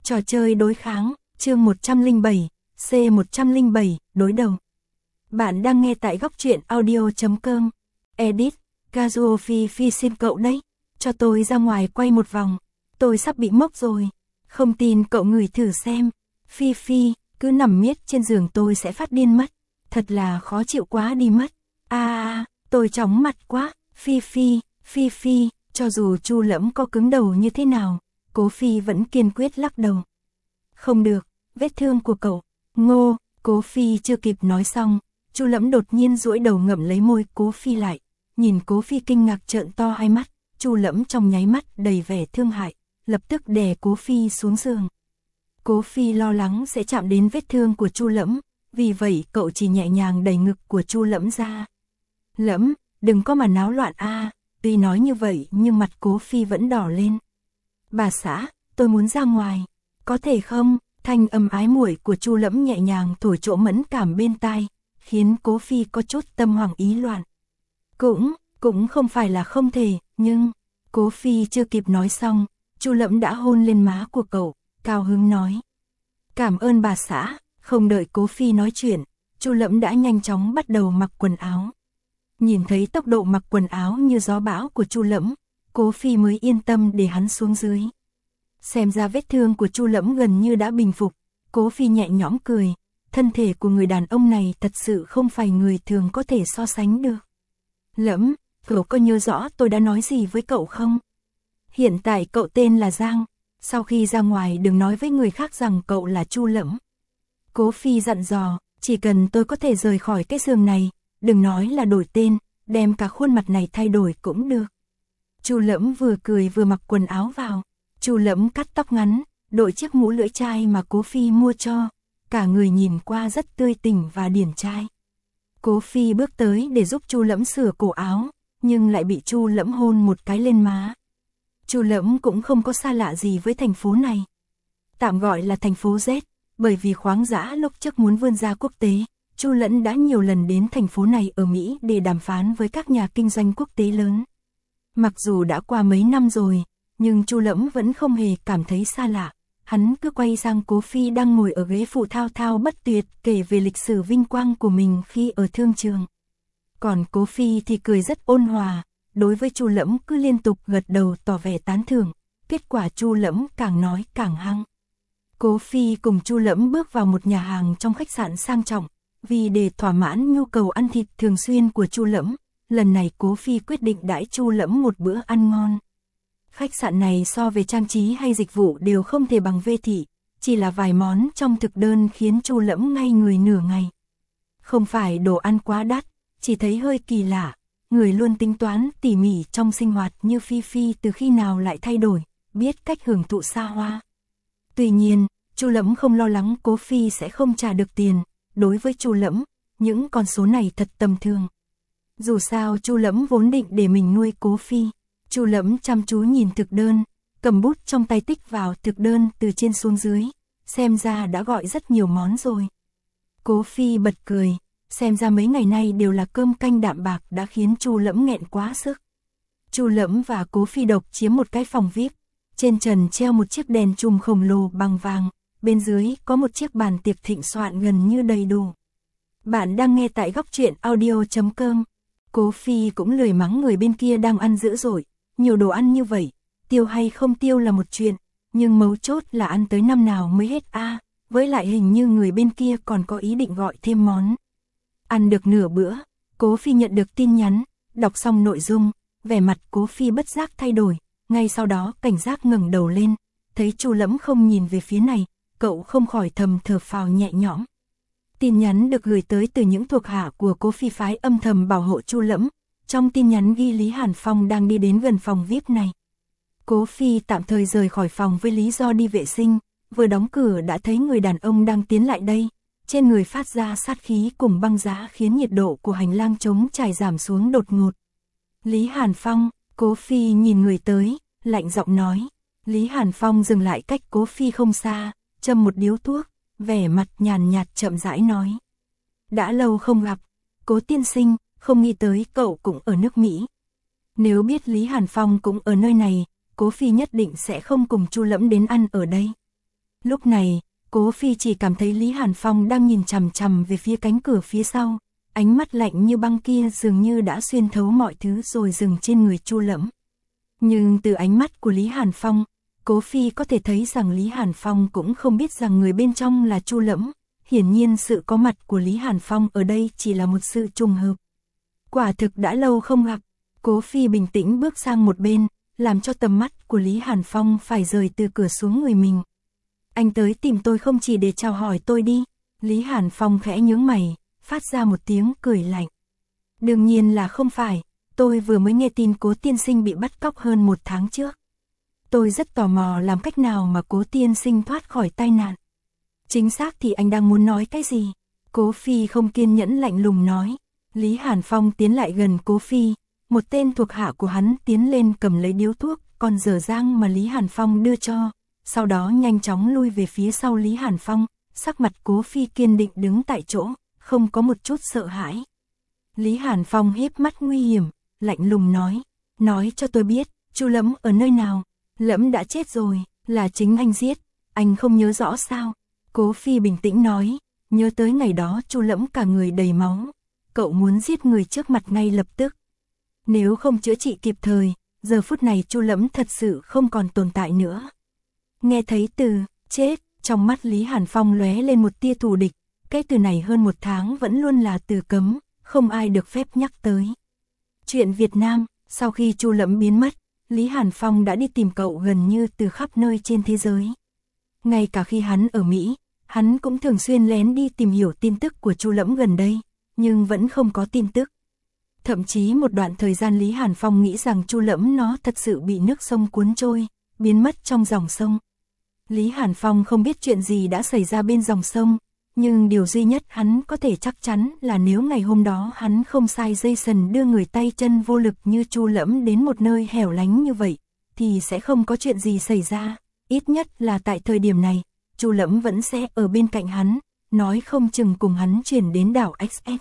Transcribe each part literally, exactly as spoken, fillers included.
Trò chơi đối kháng, chương một trăm lẻ bảy, C một trăm lẻ bảy, đối đầu. Bạn đang nghe tại góc truyện audio chấm com. Edit, Kazuo Phi Phi xin cậu đấy. Cho tôi ra ngoài quay một vòng. Tôi sắp bị mốc rồi. Không tin cậu ngửi thử xem. Phi Phi, cứ nằm miết trên giường tôi sẽ phát điên mất. Thật là khó chịu quá đi mất. À, à tôi chóng mặt quá. Phi Phi, Phi Phi, cho dù Chu Lẫm có cứng đầu như thế nào, Cố Phi vẫn kiên quyết lắc đầu. Không được, vết thương của cậu. Ngô, Cố Phi chưa kịp nói xong, Chu Lẫm đột nhiên duỗi đầu ngậm lấy môi Cố Phi lại. Nhìn Cố Phi kinh ngạc trợn to hai mắt, Chu Lẫm trong nháy mắt đầy vẻ thương hại, lập tức đè Cố Phi xuống giường. Cố Phi lo lắng sẽ chạm đến vết thương của Chu Lẫm, vì vậy cậu chỉ nhẹ nhàng đẩy ngực của Chu Lẫm ra. Lẫm, đừng có mà náo loạn a. À. Tuy nói như vậy nhưng mặt Cố Phi vẫn đỏ lên. Bà xã, tôi muốn ra ngoài. Có thể không? Thanh âm ái muội của Chu Lẫm nhẹ nhàng thổi chỗ mẫn cảm bên tai, khiến Cố Phi có chút tâm hoảng ý loạn. Cũng, cũng không phải là không thể, nhưng... Cố Phi chưa kịp nói xong, Chu Lẫm đã hôn lên má của cậu, cao hứng nói. Cảm ơn bà xã. Không đợi Cố Phi nói chuyện, Chu Lẫm đã nhanh chóng bắt đầu mặc quần áo. Nhìn thấy tốc độ mặc quần áo như gió bão của Chu Lẫm, Cố Phi mới yên tâm để hắn xuống dưới. Xem ra vết thương của Chu Lẫm gần như đã bình phục, Cố Phi nhẹ nhõm cười, thân thể của người đàn ông này thật sự không phải người thường có thể so sánh được. Lẫm, cậu có nhớ rõ tôi đã nói gì với cậu không? Hiện tại cậu tên là Giang, sau khi ra ngoài đừng nói với người khác rằng cậu là Chu Lẫm. Cố Phi dặn dò, chỉ cần tôi có thể rời khỏi cái giường này, đừng nói là đổi tên, đem cả khuôn mặt này thay đổi cũng được. Chu Lẫm vừa cười vừa mặc quần áo vào. Chu Lẫm cắt tóc ngắn, đội chiếc mũ lưỡi chai mà Cố Phi mua cho, cả người nhìn qua rất tươi tỉnh và điển trai. Cố Phi bước tới để giúp Chu Lẫm sửa cổ áo, nhưng lại bị Chu Lẫm hôn một cái lên má. Chu Lẫm cũng không có xa lạ gì với thành phố này. Tạm gọi là thành phố Z, bởi vì khoáng dã lúc trước muốn vươn ra quốc tế, Chu Lẫm đã nhiều lần đến thành phố này ở Mỹ để đàm phán với các nhà kinh doanh quốc tế lớn. Mặc dù đã qua mấy năm rồi, nhưng Chu Lẫm vẫn không hề cảm thấy xa lạ. Hắn cứ quay sang Cố Phi đang ngồi ở ghế phụ thao thao bất tuyệt kể về lịch sử vinh quang của mình khi ở thương trường. Còn Cố Phi thì cười rất ôn hòa, đối với Chu Lẫm cứ liên tục gật đầu tỏ vẻ tán thưởng. Kết quả Chu Lẫm càng nói càng hăng. Cố Phi cùng Chu Lẫm bước vào một nhà hàng trong khách sạn sang trọng, vì để thỏa mãn nhu cầu ăn thịt thường xuyên của Chu Lẫm, lần này Cố Phi quyết định đãi Chu Lẫm một bữa ăn ngon. Khách sạn này so về trang trí hay dịch vụ đều không thể bằng Vê Thị, chỉ là vài món trong thực đơn khiến Chu Lẫm ngây người nửa ngày. Không phải đồ ăn quá đắt, chỉ thấy hơi kỳ lạ, người luôn tính toán tỉ mỉ trong sinh hoạt như Phi Phi từ khi nào lại thay đổi, biết cách hưởng thụ xa hoa. Tuy nhiên, Chu Lẫm không lo lắng Cố Phi sẽ không trả được tiền, đối với Chu Lẫm, những con số này thật tầm thường. Dù sao Chu Lẫm vốn định để mình nuôi Cố Phi. Chu Lẫm chăm chú nhìn thực đơn, cầm bút trong tay tích vào thực đơn từ trên xuống dưới, xem ra đã gọi rất nhiều món rồi. Cố Phi bật cười, xem ra mấy ngày nay đều là cơm canh đạm bạc đã khiến Chu Lẫm nghẹn quá sức. Chu Lẫm và Cố Phi độc chiếm một cái phòng vi ai pi, trên trần treo một chiếc đèn chùm khổng lồ bằng vàng, bên dưới có một chiếc bàn tiệc thịnh soạn gần như đầy đủ. Bạn đang nghe tại góc truyện audio chấm com. Cố Phi cũng lười mắng người bên kia đang ăn dữ dội. Nhiều đồ ăn như vậy, tiêu hay không tiêu là một chuyện, nhưng mấu chốt là ăn tới năm nào mới hết a. À, với lại hình như người bên kia còn có ý định gọi thêm món. Ăn được nửa bữa, Cố Phi nhận được tin nhắn, đọc xong nội dung, vẻ mặt Cố Phi bất giác thay đổi, ngay sau đó cảnh giác ngẩng đầu lên, thấy Chu Lẫm không nhìn về phía này, cậu không khỏi thầm thở phào nhẹ nhõm. Tin nhắn được gửi tới từ những thuộc hạ của Cố Phi phái âm thầm bảo hộ Chu Lẫm. Trong tin nhắn ghi Lý Hàn Phong đang đi đến gần phòng vi ai pi này. Cố Phi tạm thời rời khỏi phòng với lý do đi vệ sinh, vừa đóng cửa đã thấy người đàn ông đang tiến lại đây, trên người phát ra sát khí cùng băng giá khiến nhiệt độ của hành lang trống trải giảm xuống đột ngột. Lý Hàn Phong, Cố Phi nhìn người tới, lạnh giọng nói. Lý Hàn Phong dừng lại cách Cố Phi không xa, châm một điếu thuốc, vẻ mặt nhàn nhạt chậm rãi nói. Đã lâu không gặp, Cố tiên sinh. Không nghĩ tới cậu cũng ở nước Mỹ. Nếu biết Lý Hàn Phong cũng ở nơi này, Cố Phi nhất định sẽ không cùng Chu Lẫm đến ăn ở đây. Lúc này, Cố Phi chỉ cảm thấy Lý Hàn Phong đang nhìn chằm chằm về phía cánh cửa phía sau, ánh mắt lạnh như băng kia dường như đã xuyên thấu mọi thứ rồi dừng trên người Chu Lẫm. Nhưng từ ánh mắt của Lý Hàn Phong, Cố Phi có thể thấy rằng Lý Hàn Phong cũng không biết rằng người bên trong là Chu Lẫm, hiển nhiên sự có mặt của Lý Hàn Phong ở đây chỉ là một sự trùng hợp. Quả thực đã lâu không gặp, Cố Phi bình tĩnh bước sang một bên, làm cho tầm mắt của Lý Hàn Phong phải rời từ cửa xuống người mình. Anh tới tìm tôi không chỉ để chào hỏi tôi đi, Lý Hàn Phong khẽ nhướng mày, phát ra một tiếng cười lạnh. Đương nhiên là không phải, tôi vừa mới nghe tin Cố tiên sinh bị bắt cóc hơn một tháng trước. Tôi rất tò mò làm cách nào mà Cố tiên sinh thoát khỏi tai nạn. Chính xác thì anh đang muốn nói cái gì? Cố Phi không kiên nhẫn lạnh lùng nói. Lý Hàn Phong tiến lại gần Cố Phi, một tên thuộc hạ của hắn tiến lên cầm lấy điếu thuốc, còn dở dang mà Lý Hàn Phong đưa cho, sau đó nhanh chóng lui về phía sau Lý Hàn Phong, sắc mặt Cố Phi kiên định đứng tại chỗ, không có một chút sợ hãi. Lý Hàn Phong híp mắt nguy hiểm, lạnh lùng nói, nói cho tôi biết, Chu Lẫm ở nơi nào? Lẫm đã chết rồi, là chính anh giết, anh không nhớ rõ sao? Cố Phi bình tĩnh nói, nhớ tới ngày đó Chu Lẫm cả người đầy máu, cậu muốn giết người trước mặt ngay lập tức. Nếu không chữa trị kịp thời, giờ phút này Chu Lẫm thật sự không còn tồn tại nữa. Nghe thấy từ chết, trong mắt Lý Hàn Phong lóe lên một tia thù địch, cái từ này hơn một tháng vẫn luôn là từ cấm, không ai được phép nhắc tới. Chuyện Việt Nam, sau khi Chu Lẫm biến mất, Lý Hàn Phong đã đi tìm cậu gần như từ khắp nơi trên thế giới. Ngay cả khi hắn ở Mỹ, hắn cũng thường xuyên lén đi tìm hiểu tin tức của Chu Lẫm gần đây, nhưng vẫn không có tin tức. Thậm chí một đoạn thời gian Lý Hàn Phong nghĩ rằng Chu Lẫm nó thật sự bị nước sông cuốn trôi, biến mất trong dòng sông. Lý Hàn Phong không biết chuyện gì đã xảy ra bên dòng sông, nhưng điều duy nhất hắn có thể chắc chắn là nếu ngày hôm đó hắn không sai dây sần đưa người tay chân vô lực như Chu Lẫm đến một nơi hẻo lánh như vậy, thì sẽ không có chuyện gì xảy ra, ít nhất là tại thời điểm này, Chu Lẫm vẫn sẽ ở bên cạnh hắn, nói không chừng cùng hắn chuyển đến đảo ích ích.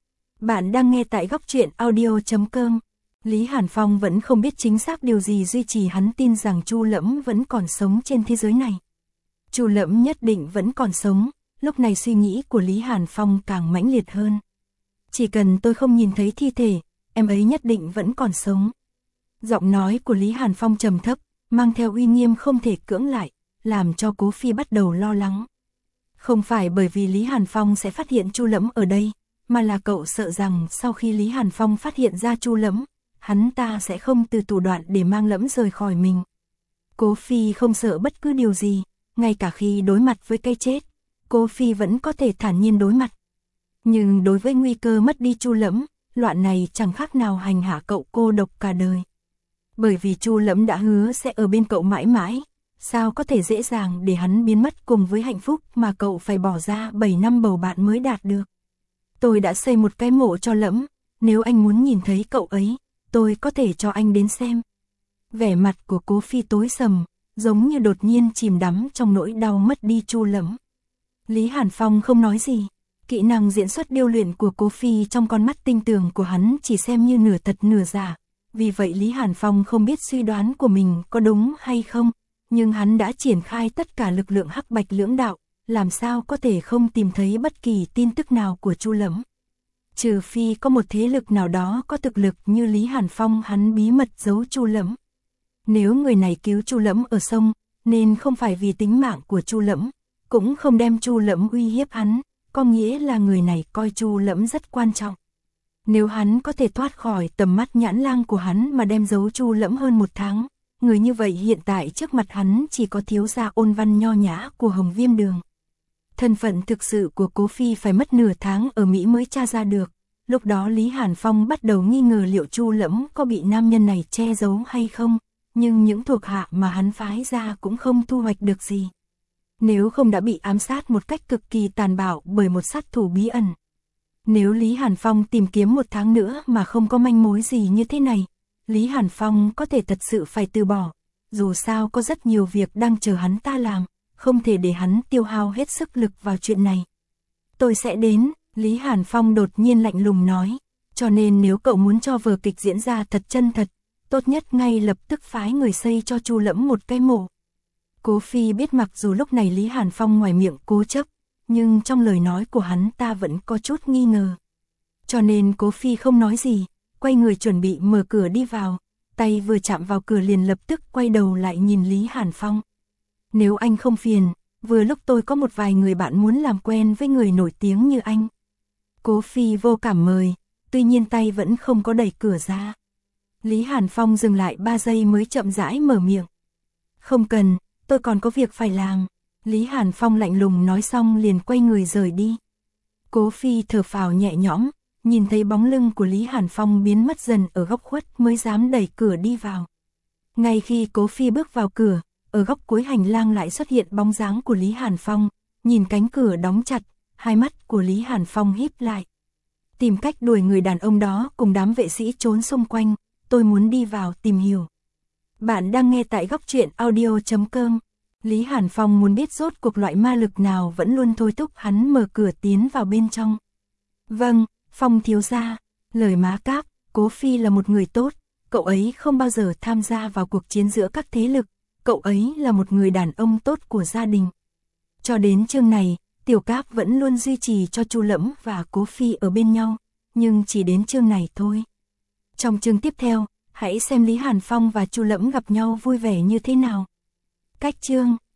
Bạn đang nghe tại góc truyện audio chấm com. Lý Hàn Phong vẫn không biết chính xác điều gì duy trì hắn tin rằng Chu Lẫm vẫn còn sống trên thế giới này. Chu Lẫm nhất định vẫn còn sống, lúc này suy nghĩ của Lý Hàn Phong càng mãnh liệt hơn. Chỉ cần tôi không nhìn thấy thi thể, em ấy nhất định vẫn còn sống. Giọng nói của Lý Hàn Phong trầm thấp, mang theo uy nghiêm không thể cưỡng lại, làm cho Cố Phi bắt đầu lo lắng. Không phải bởi vì Lý Hàn Phong sẽ phát hiện Chu Lẫm ở đây, mà là cậu sợ rằng sau khi Lý Hàn Phong phát hiện ra Chu Lẫm, hắn ta sẽ không từ thủ đoạn để mang Lẫm rời khỏi mình. Cố Phi không sợ bất cứ điều gì, ngay cả khi đối mặt với cái chết, Cố Phi vẫn có thể thản nhiên đối mặt. Nhưng đối với nguy cơ mất đi Chu Lẫm, loạn này chẳng khác nào hành hạ cậu cô độc cả đời. Bởi vì Chu Lẫm đã hứa sẽ ở bên cậu mãi mãi, sao có thể dễ dàng để hắn biến mất cùng với hạnh phúc mà cậu phải bỏ ra bảy năm bầu bạn mới đạt được. Tôi đã xây một cái mộ cho Lẫm, nếu anh muốn nhìn thấy cậu ấy, tôi có thể cho anh đến xem. Vẻ mặt của Cố Phi tối sầm, giống như đột nhiên chìm đắm trong nỗi đau mất đi Chu Lẫm. Lý Hàn Phong không nói gì, kỹ năng diễn xuất điêu luyện của Cố Phi trong con mắt tinh tường của hắn chỉ xem như nửa thật nửa giả, vì vậy Lý Hàn Phong không biết suy đoán của mình có đúng hay không, nhưng hắn đã triển khai tất cả lực lượng hắc bạch lưỡng đạo, làm sao có thể không tìm thấy bất kỳ tin tức nào của Chu Lẫm. Trừ phi có một thế lực nào đó có thực lực như Lý Hàn Phong hắn bí mật giấu Chu Lẫm. Nếu người này cứu Chu Lẫm ở sông, nên không phải vì tính mạng của Chu Lẫm, cũng không đem Chu Lẫm uy hiếp hắn, có nghĩa là người này coi Chu Lẫm rất quan trọng. Nếu hắn có thể thoát khỏi tầm mắt nhãn lang của hắn mà đem giấu Chu Lẫm hơn một tháng, người như vậy hiện tại trước mặt hắn chỉ có thiếu gia ôn văn nho nhã của Hồng Viêm Đường. Thân phận thực sự của Cố Phi phải mất nửa tháng ở Mỹ mới tra ra được, lúc đó Lý Hàn Phong bắt đầu nghi ngờ liệu Chu Lẫm có bị nam nhân này che giấu hay không, nhưng những thuộc hạ mà hắn phái ra cũng không thu hoạch được gì. Nếu không đã bị ám sát một cách cực kỳ tàn bạo bởi một sát thủ bí ẩn. Nếu Lý Hàn Phong tìm kiếm một tháng nữa mà không có manh mối gì như thế này, Lý Hàn Phong có thể thật sự phải từ bỏ. Dù sao có rất nhiều việc đang chờ hắn ta làm, không thể để hắn tiêu hao hết sức lực vào chuyện này. Tôi sẽ đến, Lý Hàn Phong đột nhiên lạnh lùng nói, cho nên nếu cậu muốn cho vở kịch diễn ra thật chân thật, tốt nhất ngay lập tức phái người xây cho Chu Lẫm một cái mộ. Cố Phi biết mặc dù lúc này Lý Hàn Phong ngoài miệng cố chấp, nhưng trong lời nói của hắn ta vẫn có chút nghi ngờ. Cho nên Cố Phi không nói gì, quay người chuẩn bị mở cửa đi vào, tay vừa chạm vào cửa liền lập tức quay đầu lại nhìn Lý Hàn Phong. Nếu anh không phiền, vừa lúc tôi có một vài người bạn muốn làm quen với người nổi tiếng như anh. Cố Phi vô cảm mời, tuy nhiên tay vẫn không có đẩy cửa ra. Lý Hàn Phong dừng lại ba giây mới chậm rãi mở miệng. Không cần, tôi còn có việc phải làm. Lý Hàn Phong lạnh lùng nói xong liền quay người rời đi. Cố Phi thở phào nhẹ nhõm, nhìn thấy bóng lưng của Lý Hàn Phong biến mất dần ở góc khuất mới dám đẩy cửa đi vào. Ngay khi Cố Phi bước vào cửa, ở góc cuối hành lang lại xuất hiện bóng dáng của Lý Hàn Phong, nhìn cánh cửa đóng chặt, hai mắt của Lý Hàn Phong híp lại. Tìm cách đuổi người đàn ông đó cùng đám vệ sĩ trốn xung quanh, tôi muốn đi vào tìm hiểu. Bạn đang nghe tại góc truyện audio chấm com. Lý Hàn Phong muốn biết rốt cuộc loại ma lực nào vẫn luôn thôi thúc hắn mở cửa tiến vào bên trong. Vâng, Phong thiếu gia, lời má cáp, Cố Phi là một người tốt, cậu ấy không bao giờ tham gia vào cuộc chiến giữa các thế lực, cậu ấy là một người đàn ông tốt của gia đình. Cho đến chương này, Tiểu Cáp vẫn luôn duy trì cho Chu Lẫm và Cố Phi ở bên nhau, nhưng chỉ đến chương này thôi. Trong chương tiếp theo, hãy xem Lý Hàn Phong và Chu Lẫm gặp nhau vui vẻ như thế nào. Cách chương